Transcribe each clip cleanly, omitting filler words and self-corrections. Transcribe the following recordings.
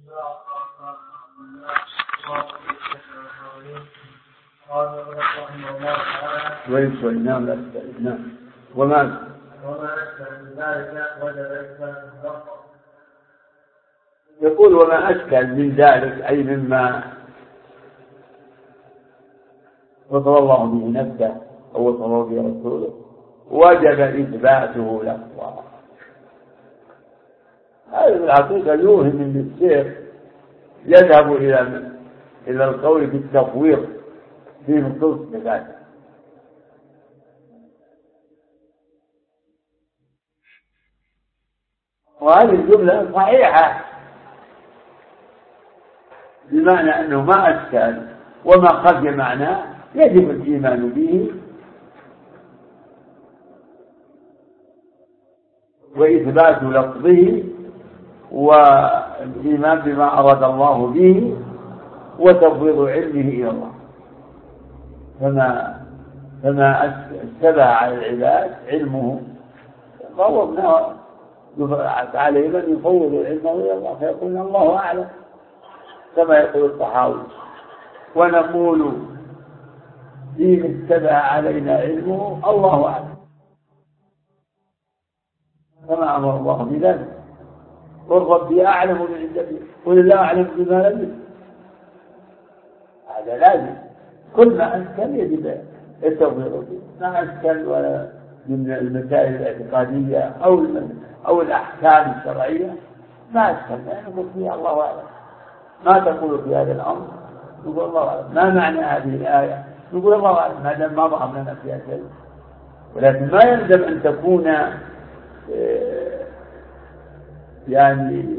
ويسوي نعم لا نعم. وما أشكل من ذلك وجب إثبات الضبط. يقول وما أشكل من ذلك أي مما وصل الله به نفسه أو وصل الله به رسوله وجب إثباته لفظا. هذا الحقيقة يوهم من الشيخ يذهب إلى القول في التفويض في نصوص ذلك. وهذه الجملة صحيحة بمعنى أنه ما أشكل وما خفي معناه يجب الإيمان به وإثبات لفظه والإيمان بما أراد الله به وتفويض علمه إلى الله. فما اشتبه على العباد علمه فوضنا عليه من يفوض علمه إلى الله فيقول الله أعلم كما يقول الطحاوي. ونقول إن اشتبه علينا علمه الله أعلم كما أمر الله بذلك. قل ربي أعلم من عنده قل الله أعلم بما لم يكن. هذا لازم كل ما أشكل يجب التوفيق ما أشكل ولا من المسائل الاعتقادية أو الأحكام الشرعية ما أشكل يعني نقول فيها الله أعلم. ما تقول في هذا الأمر نقول الله أعلم. ما معنى هذه الآية نقول الله أعلم. هذا ما ظهر لنا فيها شيء. ولكن ما يلزم أن تكون يعني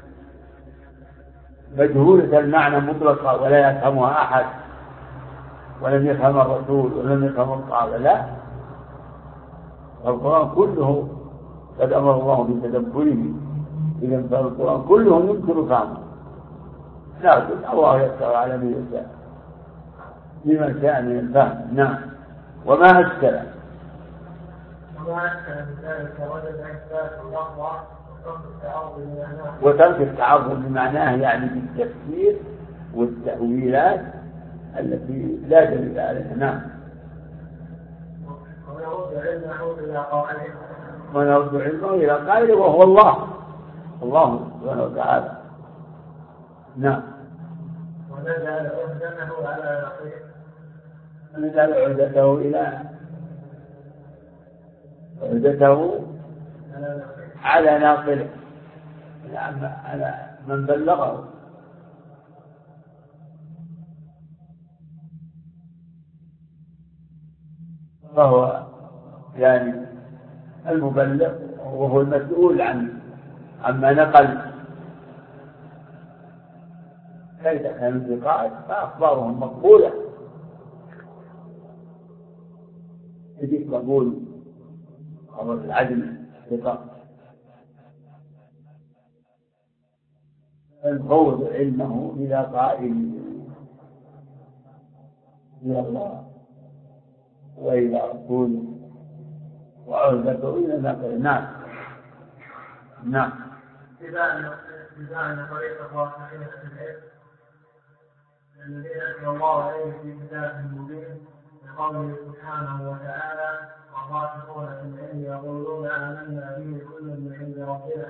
مجهولة المعنى مطلقة ولا يفهمها أحد ولم يفهم الرسول ولم يفهم الصحابة. لا القرآن كله قد أمر الله بتدبره. إذا فالقرآن كله يمكن فهمه لكن الله يسر على من يشاء لمن شاء من الفهم. نعم. وما أشكل من ذلك وجب إثبات اللفظ وترك التعرض بمعناه يعني بالتفسير والتأويلات التي لا دليل عليها. نعم. ونرد علمه إلى قائله وهو الله سبحانه وتعالى. نعم. ونجعل عهدته على نقيض. ونجعل عهدته إلى عهدته على ناقله على من بلغه. فهو يعني المبلغ وهو المسؤول عما نقل. فإذا كان الثقات فأخبارهم مقبولة يجب قبول خبر العدل ثقة. فنفوض علمه إلى قائل إلى الله وإلى رسوله وعهدته إلى نقل. نعم. نعم. اتباع طريق الراسخين في العلم الذين أنزل الله عليهم في كتابه المبين بقوله سبحانه وتعالى والراسخون في العلم يقولون آمنا به كل من عند ربنا.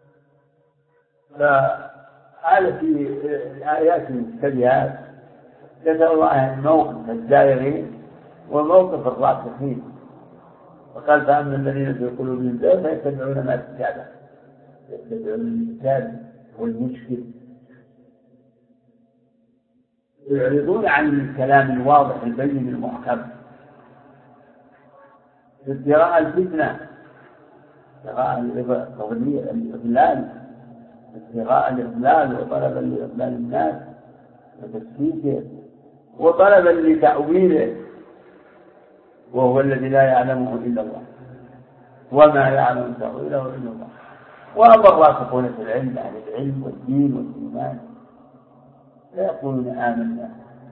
فهذا في الآيات المشتبهات يسأل الله الموقف الدائرين وموقف الراسخين. وقال فأما الذين في قلوبهم زيغ فيتبعون ما تشابه يتبعون المشكل والمشكل يعرضون عن الكلام الواضح البين المحكم ابتغاء الفتنة ابتغاء الإضلال ابتغاء الإضلال وطلبا لإضلال الناس وتشكيكه وطلبا لتأويله وهو الذي لا يعلمه إلا الله وما يعلم تأويله إلا الله. وأما الراسخون في العلم أهل العلم والدين والإيمان فيقولون آمنا.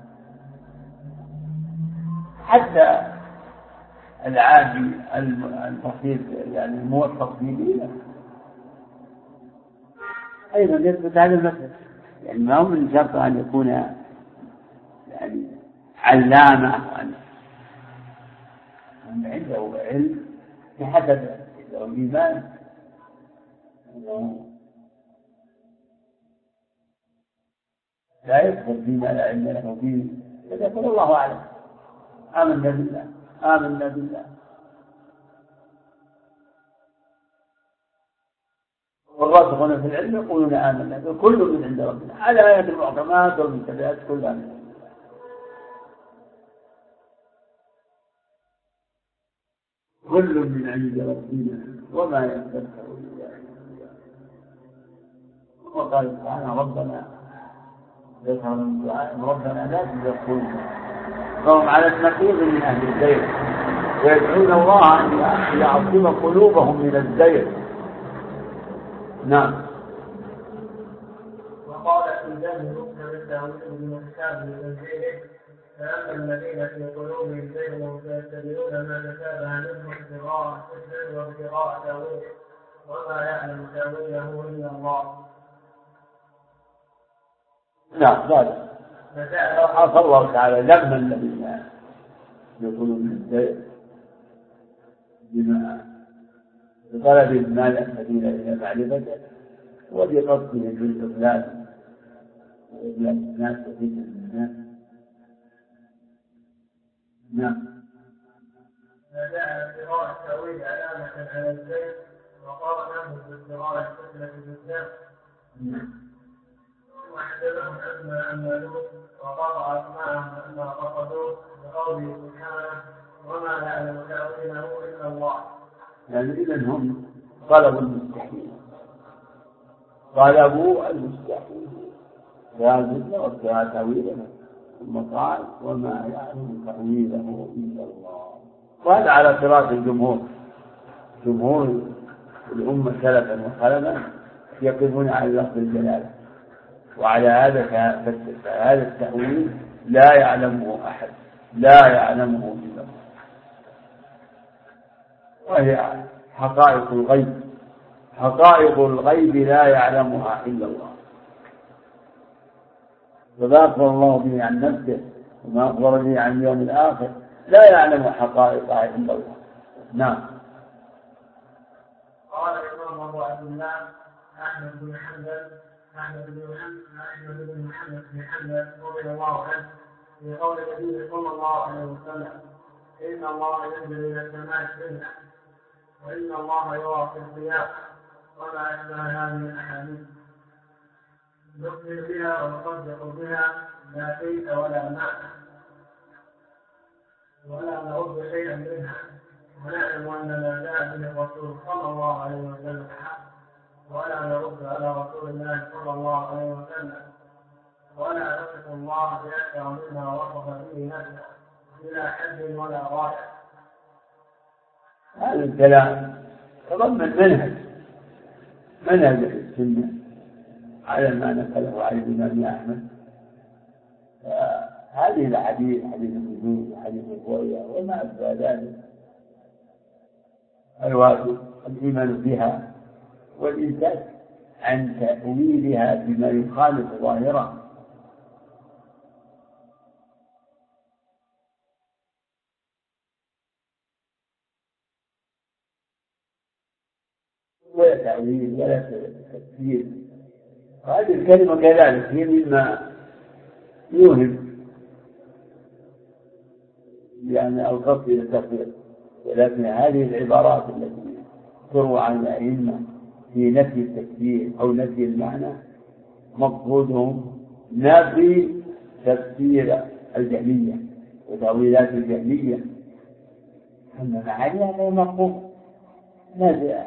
حتى العادي البسيط يعني الموفق في دينه أيضا يثبت هذا المثل يعني ما هو من شرط أن يكون يعني علامة وأن عنده علم بحسب الإيمان لا يدخل فيما لا علم له فيه، فيقول الله أعلم، آمنا بالله آمنا بالله. والراسخون في العلم يقولون آمنا كل من عند ربنا، على آيات المحكمات والمتبعات كلها من عند. كل من عند ربنا وما يذكر إلا الله. وقال تعالى ربنا ذكر من دعاء ربنا لا تزغ قلوبنا، فهم على النقيض من أهل الزيغ ويدعون الله أن يعصم قلوبهم من الزيغ. نعم. وقال في ذلك مكتب التأويل بمحكام تنزيله فأما الذين في قلوبهم زيغ فيتبعون ما تشابه منه ابتغاء الفتنة وابتغاء تأويله وما يعلم تأويله إلا الله. نعم هذا عفى الله تعالى ذم الذين يقولون من الزيغ بما بطلب المال الذين إلى معرفته وبقصدهم بالإضلال وإضلال الناس وفتنة الناس. نعم. فجعل ابتغاء التأويل علامة على الزيغ وقارنه بابتغاء الفتنة بالناس. وحدثهم عما عملوه وقطع أسماءهم عما قصدوه بقوله سبحانه وما يعلم تأويله إلا الله. يعني إذن هم طلبوا المستحيل، طلبوا المستحيل لازلنا وابتغاء تأويله ثم قال وما يعلم تأويله إلا الله. وهذا على قراءة الجمهور، جمهور الأمة سلفا وخلفا يقفون على لفظ الجلالة، وعلى هذا التأويل لا يعلمه أحد، لا يعلمه إلا الله، وهي حقائق الغيب، حقائق الغيب لا يعلمها إلا الله. وما أخبر الله به عن نفسه وما أخبر به عن اليوم الآخر لا يعلم حقائقها إلا الله. نعم. قال الإمام أبو عبد الله أحمد بن محمد بن حنبل رضي الله عنه في قول النبي صلى الله عليه وسلم إن الله ينزل إلى السماء الدنيا وإن الله يرى في الضياء وما أشبه هذه الأحاديث نؤمن بها ونصدق بها لا شيء ولا ماء ولا نرد شيئا منها ونعلم أن ما جاء به الرسول صلى الله عليه وسلم حق ولا نرد على رسول الله صلى الله عليه وسلم ولا نصف الله بأكثر مما وصف به نفسه بلا حد ولا غاية. هذا الكلام تضمن منهج السنة على ما نقله عن الإمام أحمد. هذه الحديث حديث النزول وحديث الرؤيا وما أشبه ذلك الواجب الإيمان بها والإمساك عن تأويلها بما يخالف ظاهرها. ولا تأويل ولا تفسير. هذه الكلمة كذلك هي مما يوهم يعني القصد إلى التفسير، ولكن هذه العبارات التي تروى عن الأئمة في نفي التفسير أو نفي المعنى مقصودهم نفي تفسير الجهمية وتأويلات الجهمية، أما معانيها غير مقبول. ماذا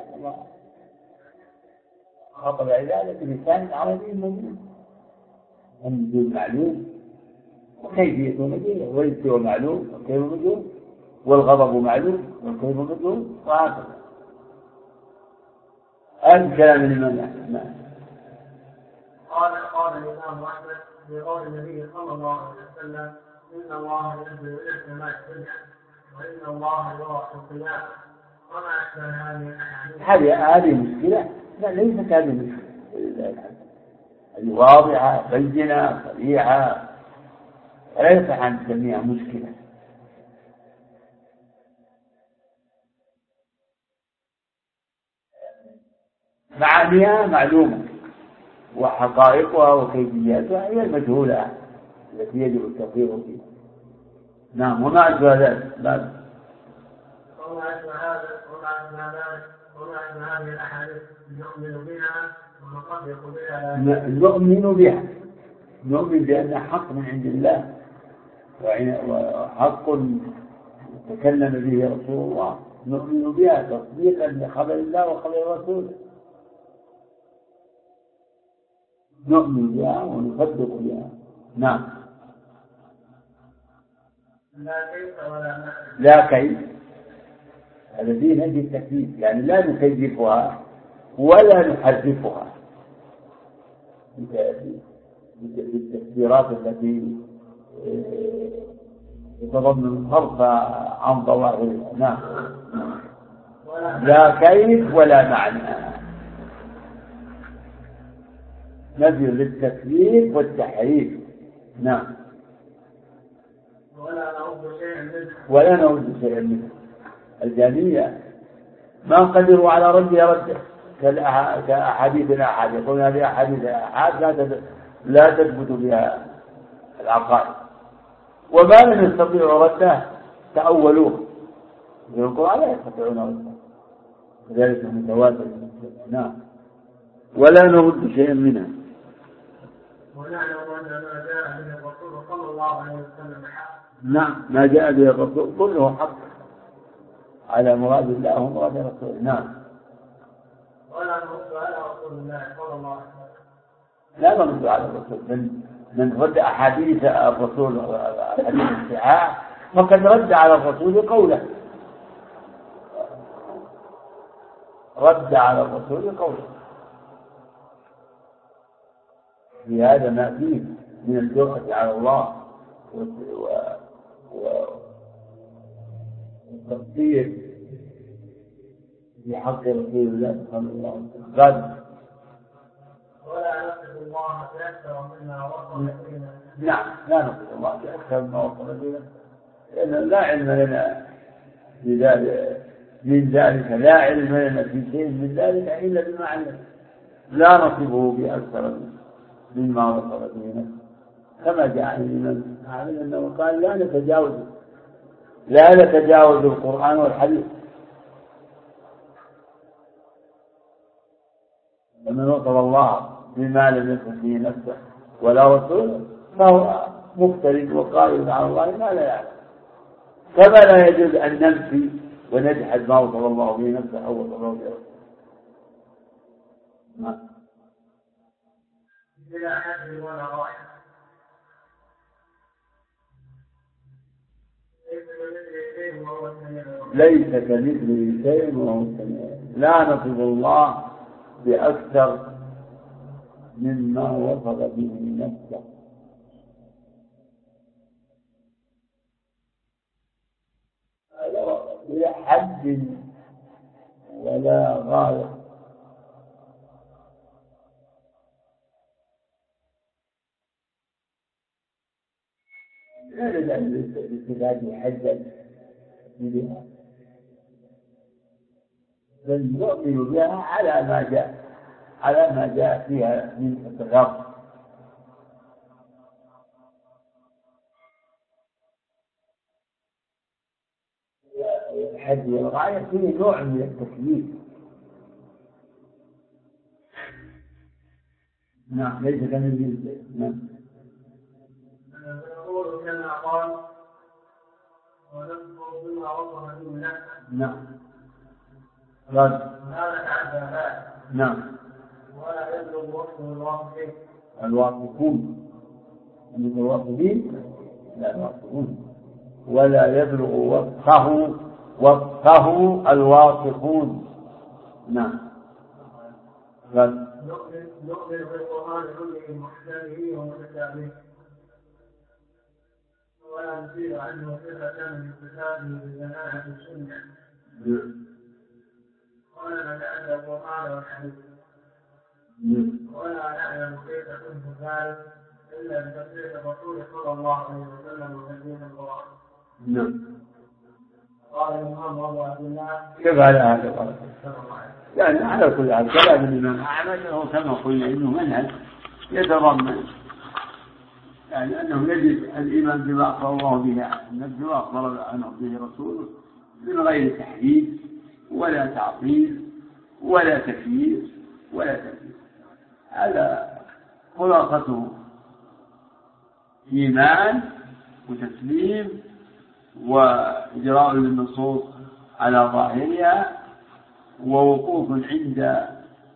خطب ذلك بلسان عربي مبين، النزول معلوم وكيفيته مجهولة، والاستواء معلوم وكيف مجهول، والغضب معلوم وكيف مجهول، وهكذا. الكلام الإمام أحمد. قال الإمام أحمد في قول النبي صلى الله عليه وسلم إن الله ينزل إلى السماء الدنيا وإن الله يرى في القيامة وما أشبه هذه الأحاديث. هذه مشكلة؟ لا ليست هذه مشكلة. هذه واضحة بينة صريحة، لا يصح أن تسميها مشكلة. معانيها معلومة وحقائقها وكيفياتها هي المجهولة التي يجب التفريغ فيها. نعم. وما أشبه ذلك. وما أشبه هذه الأحاديث نؤمن بها ونصدق بها. نؤمن بأن حق من عند الله وحق تكلم به رسول الله، نؤمن بها تصديقا لخبر الله وخبر رسوله، نؤمن بها ونصدق بها. نعم. لا كيف، هذا دين هذه التكليف، يعني لا نكيفها ولا نحرفها بالتفسيرات التي تتضمن صرف عن ظواهرها. نعم. لا كيف ولا معنى، نفي للتكليف والتحريف. نعم. ولا نرد شيئا منه. الجهمية ما قدروا على ردها رده كأحاديث الآحاد، يقولون هذه أحاديث الآحاد لا تثبت بها العقائد، وما لم يستطيعوا رده تأولوه، القرآن لا يستطيعون رده، ذلك متواتر. نعم. ولا نرد شيئا منها. ونعلم أن ما جاء به الرسول صلى الله عليه وسلم حق. نعم. ما جاء به الرسول كله حق على مراد الله ومراد رسوله. نعم. ولا نرد على رسول الله صلى الله عليه وسلم. لا نرد على الرسول من رد أحاديث الرسول، حديث الصحاح، فقد رد على الرسول قوله، رد على الرسول قوله. بهذا ما فيه من الجرأة على الله والتقصير في حق رسول الله صلى الله عليه وسلم. ولا نصف الله بأكثر مما وصف بنا. نعم. لا نصف الله بأكثر مما وصف بنا، لأن لا علم لنا من ذلك، لا علم لنا في شيء من ذلك إلا بما علم. لا نصفه بأكثر مما وصف بنا، كما جاء عن الإمام أحمد أنه قال لا نتجاوز القرآن والحديث. ومن وصف الله بما لم يكن فيه نفسه ولا رسوله فهو مفترض وقائل على الله ما لا يعلم، كما لا يجوز أن ننفي ونجحد ما وصف الله به نفسه أو وصف الله به رسوله. بلا حد ولا راحة. ليس كمثله شيء وهو السميع. لا نصف الله بأكثر مما وصف به نفسه. بلا حد ولا غاية. لا نريد أن الاستفادة حدا بها، بل نؤمن بها على ما جاء فيها من التغرب. الحد والغاية فيه نوع من التكليف. نعم. ليس كمثله. نعم. نقول كما قال ونذكر بما وصف به نفسه. نعم. هذا تعدى هذا. نعم. ولا يبلغ وصفه الواصفين. الواصفون من الواصفين لا الواصفون، ولا يبلغ وصفه الواصفون. نعم. نؤمن بالقرآن كله محكمه ومتشابهه، ولا نزيد عنه صفة من صفاته بجماعة السنة. ولا نتأدى القرآن والحديث. ولا نعلم كيف كنت ذلك إلا بتصديق الرسول صلى الله عليه وسلم وتنزيل القرآن. نعم. قال الإمام أبو عبد الله كيف على هذا؟ يعني على كل حال كلام الإمام أحمد هو كما قلنا إنه منهج يتضمن يعني أنه يجب الإيمان بما أخبر الله به عن نفسه وأخبر عنه به رسوله من غير تحديد ولا تعطيل ولا تكييف ولا تكييف. هذا خلاصته إيمان وتسليم وإجراء للنصوص على ظاهرها ووقوف عند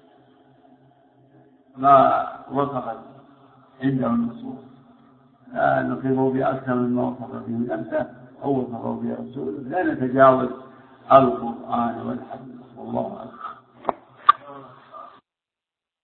ما وصفت عنده النصوص لا نقر بأكثر مما وصف به نفسه أو وصفه به رسوله لا نتجاوز القرآن والحديث والله أكبر.